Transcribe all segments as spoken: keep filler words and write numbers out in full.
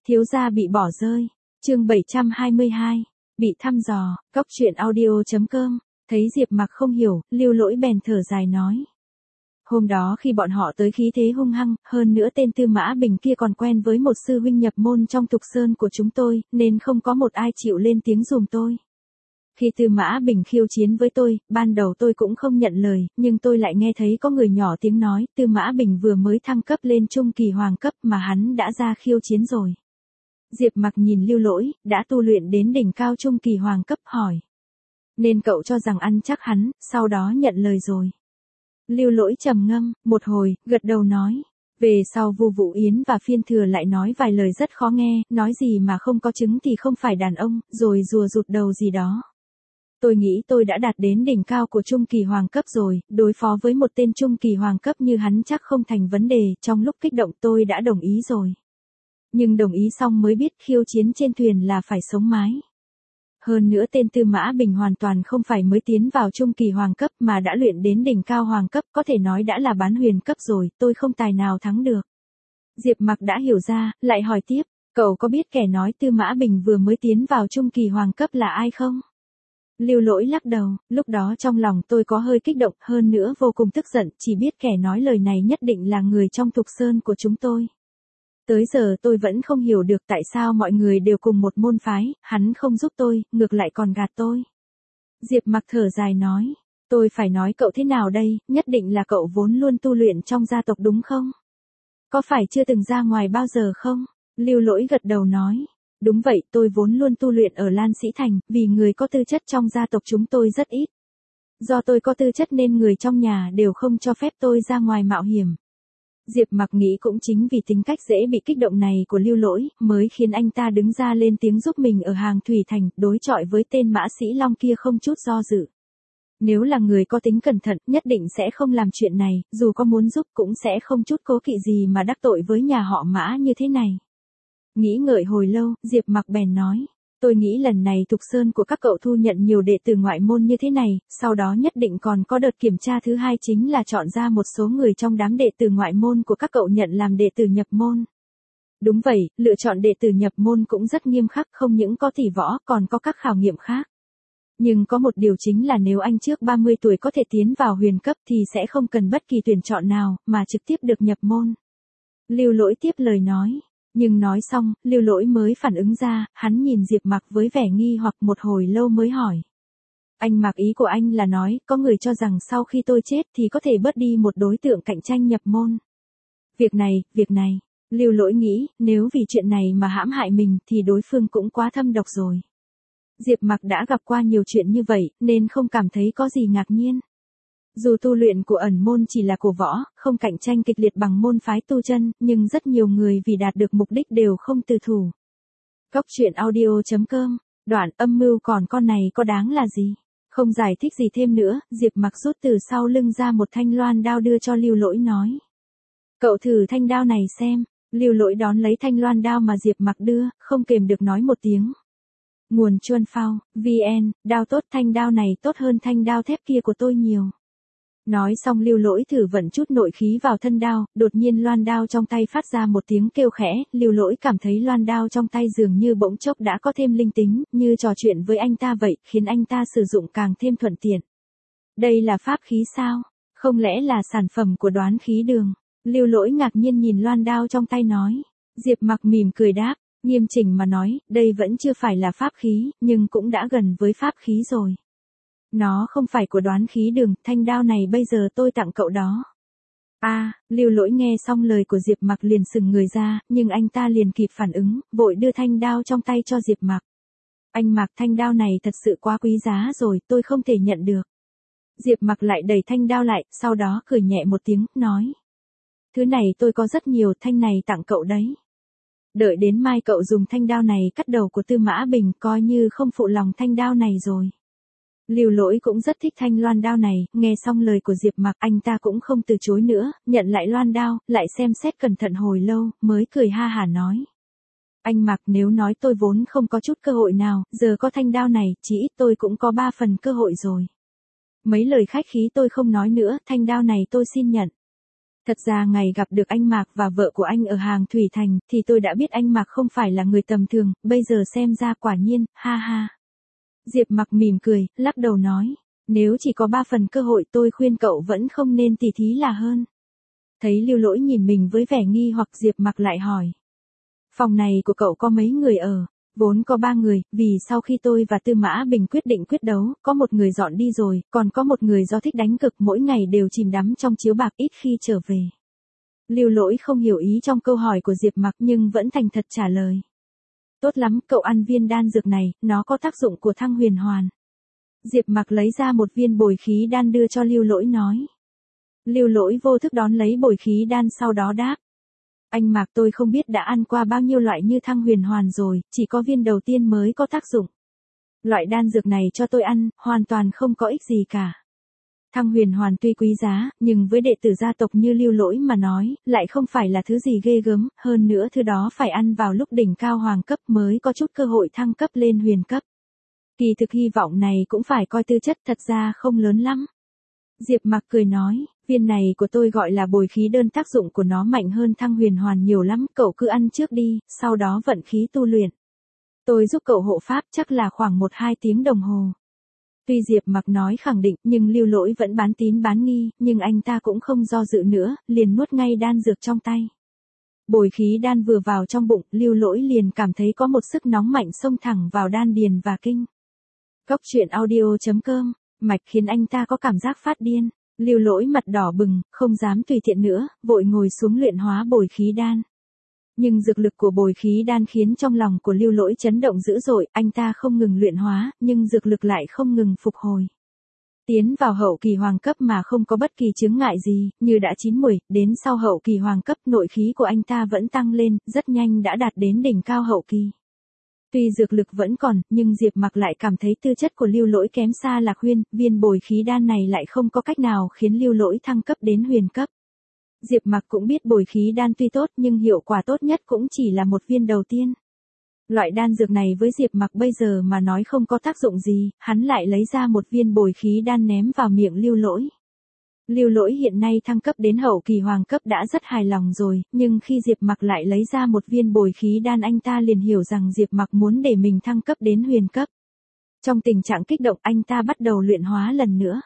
Thiếu gia bị bỏ rơi. Chương bảy trăm hai mươi hai. Bị thăm dò. Cóc truyện audio chấm com. Thấy Diệp Mặc không hiểu, Lưu Lỗi bèn thở dài nói. Hôm đó khi bọn họ tới khí thế hung hăng, hơn nữa tên Tư Mã Bình kia còn quen với một sư huynh nhập môn trong Thục Sơn của chúng tôi, nên không có một ai chịu lên tiếng giùm tôi. Khi Tư Mã Bình khiêu chiến với tôi, ban đầu tôi cũng không nhận lời, nhưng tôi lại nghe thấy có người nhỏ tiếng nói, Tư Mã Bình vừa mới thăng cấp lên trung kỳ hoàng cấp mà hắn đã ra khiêu chiến rồi. Diệp Mặc nhìn Lưu Lỗi, đã tu luyện đến đỉnh cao trung kỳ hoàng cấp, hỏi. Nên cậu cho rằng ăn chắc hắn, sau đó nhận lời rồi. Lưu Lỗi trầm ngâm, một hồi, gật đầu nói. Về sau Vu Vũ Yến và Phiên Thừa lại nói vài lời rất khó nghe, nói gì mà không có trứng thì không phải đàn ông, rồi rùa rụt đầu gì đó. Tôi nghĩ tôi đã đạt đến đỉnh cao của trung kỳ hoàng cấp rồi, đối phó với một tên trung kỳ hoàng cấp như hắn chắc không thành vấn đề, trong lúc kích động tôi đã đồng ý rồi. Nhưng đồng ý xong mới biết khiêu chiến trên thuyền là phải sống mái. Hơn nữa tên Tư Mã Bình hoàn toàn không phải mới tiến vào trung kỳ hoàng cấp mà đã luyện đến đỉnh cao hoàng cấp, có thể nói đã là bán huyền cấp rồi, tôi không tài nào thắng được. Diệp Mặc đã hiểu ra, lại hỏi tiếp, cậu có biết kẻ nói Tư Mã Bình vừa mới tiến vào trung kỳ hoàng cấp là ai không? Lưu Lỗi lắc đầu, lúc đó trong lòng tôi có hơi kích động, hơn nữa vô cùng tức giận, chỉ biết kẻ nói lời này nhất định là người trong Thục Sơn của chúng tôi. Tới giờ tôi vẫn không hiểu được tại sao mọi người đều cùng một môn phái, hắn không giúp tôi, ngược lại còn gạt tôi. Diệp Mặc thở dài nói, tôi phải nói cậu thế nào đây, nhất định là cậu vốn luôn tu luyện trong gia tộc đúng không? Có phải chưa từng ra ngoài bao giờ không? Lưu Lỗi gật đầu nói, đúng vậy, tôi vốn luôn tu luyện ở Lan Sĩ Thành, vì người có tư chất trong gia tộc chúng tôi rất ít. Do tôi có tư chất nên người trong nhà đều không cho phép tôi ra ngoài mạo hiểm. Diệp Mặc nghĩ cũng chính vì tính cách dễ bị kích động này của Lưu Lỗi, mới khiến anh ta đứng ra lên tiếng giúp mình ở Hàng Thủy Thành, đối chọi với tên Mã Sĩ Long kia không chút do dự. Nếu là người có tính cẩn thận, nhất định sẽ không làm chuyện này, dù có muốn giúp cũng sẽ không chút cố kỵ gì mà đắc tội với nhà họ Mã như thế này. Nghĩ ngợi hồi lâu, Diệp Mặc bèn nói. Tôi nghĩ lần này Thục Sơn của các cậu thu nhận nhiều đệ tử ngoại môn như thế này, sau đó nhất định còn có đợt kiểm tra thứ hai chính là chọn ra một số người trong đám đệ tử ngoại môn của các cậu nhận làm đệ tử nhập môn. Đúng vậy, lựa chọn đệ tử nhập môn cũng rất nghiêm khắc, không những có tỷ võ còn có các khảo nghiệm khác. Nhưng có một điều chính là nếu anh trước ba mươi tuổi có thể tiến vào huyền cấp thì sẽ không cần bất kỳ tuyển chọn nào, mà trực tiếp được nhập môn. Lưu Lỗi tiếp lời nói. Nhưng nói xong, Lưu Lỗi mới phản ứng ra, hắn nhìn Diệp Mặc với vẻ nghi hoặc một hồi lâu mới hỏi. Anh Mặc, ý của anh là nói, có người cho rằng sau khi tôi chết thì có thể bớt đi một đối tượng cạnh tranh nhập môn. Việc này, việc này, Lưu Lỗi nghĩ, nếu vì chuyện này mà hãm hại mình thì đối phương cũng quá thâm độc rồi. Diệp Mặc đã gặp qua nhiều chuyện như vậy, nên không cảm thấy có gì ngạc nhiên. Dù tu luyện của ẩn môn chỉ là cổ võ, không cạnh tranh kịch liệt bằng môn phái tu chân, nhưng rất nhiều người vì đạt được mục đích đều không từ thủ. Cóc truyện audio chấm com, đoạn âm mưu còn con này có đáng là gì? Không giải thích gì thêm nữa, Diệp Mặc rút từ sau lưng ra một thanh loan đao đưa cho Lưu Lỗi nói. Cậu thử thanh đao này xem. Lưu Lỗi đón lấy thanh loan đao mà Diệp Mặc đưa, không kềm được nói một tiếng. Nguồn Chuan Phao, vn, đao tốt, thanh đao này tốt hơn thanh đao thép kia của tôi nhiều. Nói xong Lưu Lỗi thử vận chút nội khí vào thân đao, đột nhiên loan đao trong tay phát ra một tiếng kêu khẽ, Lưu Lỗi cảm thấy loan đao trong tay dường như bỗng chốc đã có thêm linh tính, như trò chuyện với anh ta vậy, khiến anh ta sử dụng càng thêm thuận tiện. Đây là pháp khí sao? Không lẽ là sản phẩm của Đoán Khí Đường? Lưu Lỗi ngạc nhiên nhìn loan đao trong tay nói. Diệp Mặc mỉm cười đáp, nghiêm chỉnh mà nói, đây vẫn chưa phải là pháp khí, nhưng cũng đã gần với pháp khí rồi. Nó không phải của Đoán Khí Đường, thanh đao này bây giờ tôi tặng cậu đó. A, à, Lưu Lỗi nghe xong lời của Diệp Mặc liền sừng người ra, nhưng anh ta liền kịp phản ứng, vội đưa thanh đao trong tay cho Diệp Mặc. Anh Mặc, thanh đao này thật sự quá quý giá rồi, tôi không thể nhận được. Diệp Mặc lại đẩy thanh đao lại, sau đó cười nhẹ một tiếng, nói. Thứ này tôi có rất nhiều, thanh này tặng cậu đấy. Đợi đến mai cậu dùng thanh đao này cắt đầu của Tư Mã Bình, coi như không phụ lòng thanh đao này rồi. Lưu Lỗi cũng rất thích thanh loan đao này, nghe xong lời của Diệp Mặc anh ta cũng không từ chối nữa, nhận lại loan đao, lại xem xét cẩn thận hồi lâu, mới cười ha hả nói. Anh Mặc, nếu nói tôi vốn không có chút cơ hội nào, giờ có thanh đao này, chỉ ít tôi cũng có ba phần cơ hội rồi. Mấy lời khách khí tôi không nói nữa, thanh đao này tôi xin nhận. Thật ra ngày gặp được anh Mạc và vợ của anh ở hàng Thủy Thành, thì tôi đã biết anh Mạc không phải là người tầm thường, bây giờ xem ra quả nhiên, ha ha. Diệp Mặc mỉm cười, lắc đầu nói, nếu chỉ có ba phần cơ hội tôi khuyên cậu vẫn không nên tỉ thí là hơn. Thấy Lưu Lỗi nhìn mình với vẻ nghi hoặc, Diệp Mặc lại hỏi. Phòng này của cậu có mấy người ở? Vốn có ba người, vì sau khi tôi và Tư Mã Bình quyết định quyết đấu, có một người dọn đi rồi, còn có một người do thích đánh cực mỗi ngày đều chìm đắm trong chiếu bạc ít khi trở về. Lưu Lỗi không hiểu ý trong câu hỏi của Diệp Mặc nhưng vẫn thành thật trả lời. Tốt lắm, cậu ăn viên đan dược này, nó có tác dụng của thăng huyền hoàn. Diệp Mặc lấy ra một viên bồi khí đan đưa cho Lưu Lỗi nói. Lưu Lỗi vô thức đón lấy bồi khí đan sau đó đáp. Anh Mạc, tôi không biết đã ăn qua bao nhiêu loại như thăng huyền hoàn rồi, chỉ có viên đầu tiên mới có tác dụng. Loại đan dược này cho tôi ăn, hoàn toàn không có ích gì cả. Thăng huyền hoàn tuy quý giá, nhưng với đệ tử gia tộc như Lưu Lỗi mà nói, lại không phải là thứ gì ghê gớm, hơn nữa thứ đó phải ăn vào lúc đỉnh cao hoàng cấp mới có chút cơ hội thăng cấp lên huyền cấp. Kỳ thực hy vọng này cũng phải coi tư chất, thật ra không lớn lắm. Diệp Mặc cười nói, viên này của tôi gọi là bồi khí đơn, tác dụng của nó mạnh hơn thăng huyền hoàn nhiều lắm, cậu cứ ăn trước đi, sau đó vận khí tu luyện. Tôi giúp cậu hộ pháp chắc là khoảng một hai tiếng đồng hồ. Tuy Diệp Mặc nói khẳng định, nhưng Lưu Lỗi vẫn bán tín bán nghi, nhưng anh ta cũng không do dự nữa, liền nuốt ngay đan dược trong tay. Bồi khí đan vừa vào trong bụng, Lưu Lỗi liền cảm thấy có một sức nóng mạnh xông thẳng vào đan điền và kinh. Cốc truyện audio chấm com, mạch khiến anh ta có cảm giác phát điên. Lưu Lỗi mặt đỏ bừng, không dám tùy tiện nữa, vội ngồi xuống luyện hóa bồi khí đan. Nhưng dược lực của bồi khí đan khiến trong lòng của Lưu Lỗi chấn động dữ dội, anh ta không ngừng luyện hóa, nhưng dược lực lại không ngừng phục hồi. Tiến vào hậu kỳ hoàng cấp mà không có bất kỳ chướng ngại gì, như đã chín muồi, đến sau hậu kỳ hoàng cấp nội khí của anh ta vẫn tăng lên, rất nhanh đã đạt đến đỉnh cao hậu kỳ. Tuy dược lực vẫn còn, nhưng Diệp Mặc lại cảm thấy tư chất của Lưu Lỗi kém xa Lạc Huyên, viên bồi khí đan này lại không có cách nào khiến Lưu Lỗi thăng cấp đến huyền cấp. Diệp Mặc cũng biết bồi khí đan tuy tốt nhưng hiệu quả tốt nhất cũng chỉ là một viên đầu tiên. Loại đan dược này với Diệp Mặc bây giờ mà nói không có tác dụng gì, hắn lại lấy ra một viên bồi khí đan ném vào miệng Lưu Lỗi. Lưu Lỗi hiện nay thăng cấp đến hậu kỳ hoàng cấp đã rất hài lòng rồi, nhưng khi Diệp Mặc lại lấy ra một viên bồi khí đan, anh ta liền hiểu rằng Diệp Mặc muốn để mình thăng cấp đến huyền cấp. Trong tình trạng kích động, anh ta bắt đầu luyện hóa lần nữa.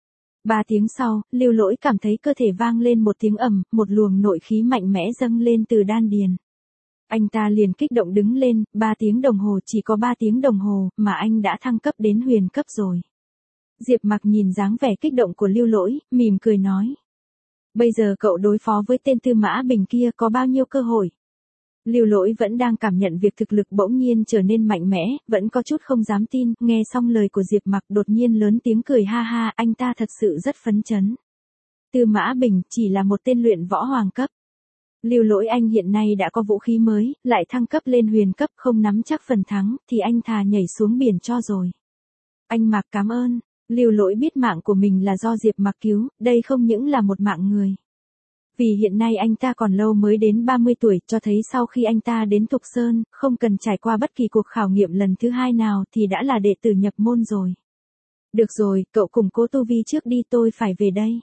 Ba tiếng sau, Lưu Lỗi cảm thấy cơ thể vang lên một tiếng ầm, một luồng nội khí mạnh mẽ dâng lên từ đan điền. Anh ta liền kích động đứng lên, ba tiếng đồng hồ, chỉ có ba tiếng đồng hồ, mà anh đã thăng cấp đến huyền cấp rồi. Diệp Mặc nhìn dáng vẻ kích động của Lưu Lỗi, mỉm cười nói. Bây giờ cậu đối phó với tên Tư Mã Bình kia có bao nhiêu cơ hội? Lưu Lỗi vẫn đang cảm nhận việc thực lực bỗng nhiên trở nên mạnh mẽ, vẫn có chút không dám tin, nghe xong lời của Diệp Mặc đột nhiên lớn tiếng cười ha ha, anh ta thật sự rất phấn chấn. Tư Mã Bình chỉ là một tên luyện võ hoàng cấp. Lưu Lỗi anh hiện nay đã có vũ khí mới, lại thăng cấp lên huyền cấp, không nắm chắc phần thắng, thì anh thà nhảy xuống biển cho rồi. Anh Mạc cảm ơn. Lưu Lỗi biết mạng của mình là do Diệp Mặc cứu, đây không những là một mạng người. Vì hiện nay anh ta còn lâu mới đến ba mươi tuổi, cho thấy sau khi anh ta đến Thục Sơn, không cần trải qua bất kỳ cuộc khảo nghiệm lần thứ hai nào thì đã là đệ tử nhập môn rồi. Được rồi, cậu củng cố tu vi trước đi, tôi phải về đây.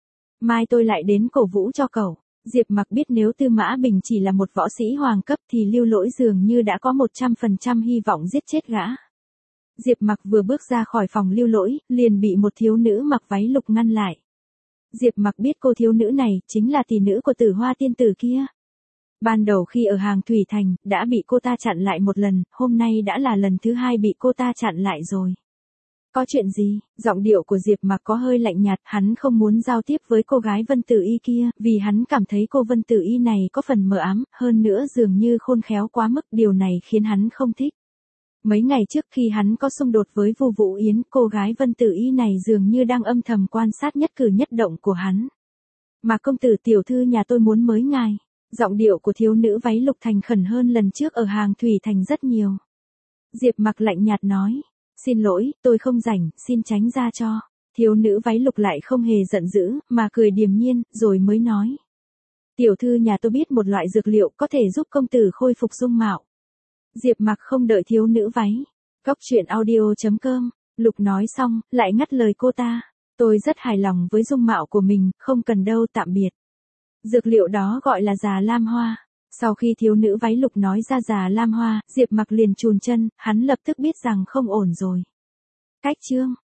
Mai tôi lại đến cổ vũ cho cậu. Diệp Mặc biết nếu Tư Mã Bình chỉ là một võ sĩ hoàng cấp thì Lưu Lỗi dường như đã có một trăm phần trăm hy vọng giết chết gã. Diệp Mặc vừa bước ra khỏi phòng Lưu Lỗi, liền bị một thiếu nữ mặc váy lục ngăn lại. Diệp Mặc biết cô thiếu nữ này chính là tỷ nữ của Tử Hoa tiên tử kia. Ban đầu khi ở hàng Thủy Thành, đã bị cô ta chặn lại một lần, hôm nay đã là lần thứ hai bị cô ta chặn lại rồi. Có chuyện gì? Giọng điệu của Diệp Mặc có hơi lạnh nhạt, hắn không muốn giao tiếp với cô gái Vân Tử Y kia, vì hắn cảm thấy cô Vân Tử Y này có phần mờ ám, hơn nữa dường như khôn khéo quá mức, điều này khiến hắn không thích. Mấy ngày trước khi hắn có xung đột với Vu Vũ Yến, cô gái Vân Tử Y này dường như đang âm thầm quan sát nhất cử nhất động của hắn. Mà công tử tiểu thư nhà tôi muốn mới ngài. Giọng điệu của thiếu nữ váy lục thành khẩn hơn lần trước ở hàng Thủy Thành rất nhiều. Diệp Mặc lạnh nhạt nói. Xin lỗi, tôi không rảnh, xin tránh ra cho. Thiếu nữ váy lục lại không hề giận dữ, mà cười điềm nhiên, rồi mới nói. Tiểu thư nhà tôi biết một loại dược liệu có thể giúp công tử khôi phục dung mạo. Diệp Mặc không đợi thiếu nữ váy. Cốc truyện audio chấm com, Lục nói xong, lại ngắt lời cô ta. Tôi rất hài lòng với dung mạo của mình, không cần đâu, tạm biệt. Dược liệu đó gọi là già lam hoa. Sau khi thiếu nữ váy lục nói ra già lam hoa, Diệp Mặc liền chùn chân, hắn lập tức biết rằng không ổn rồi. Cách chương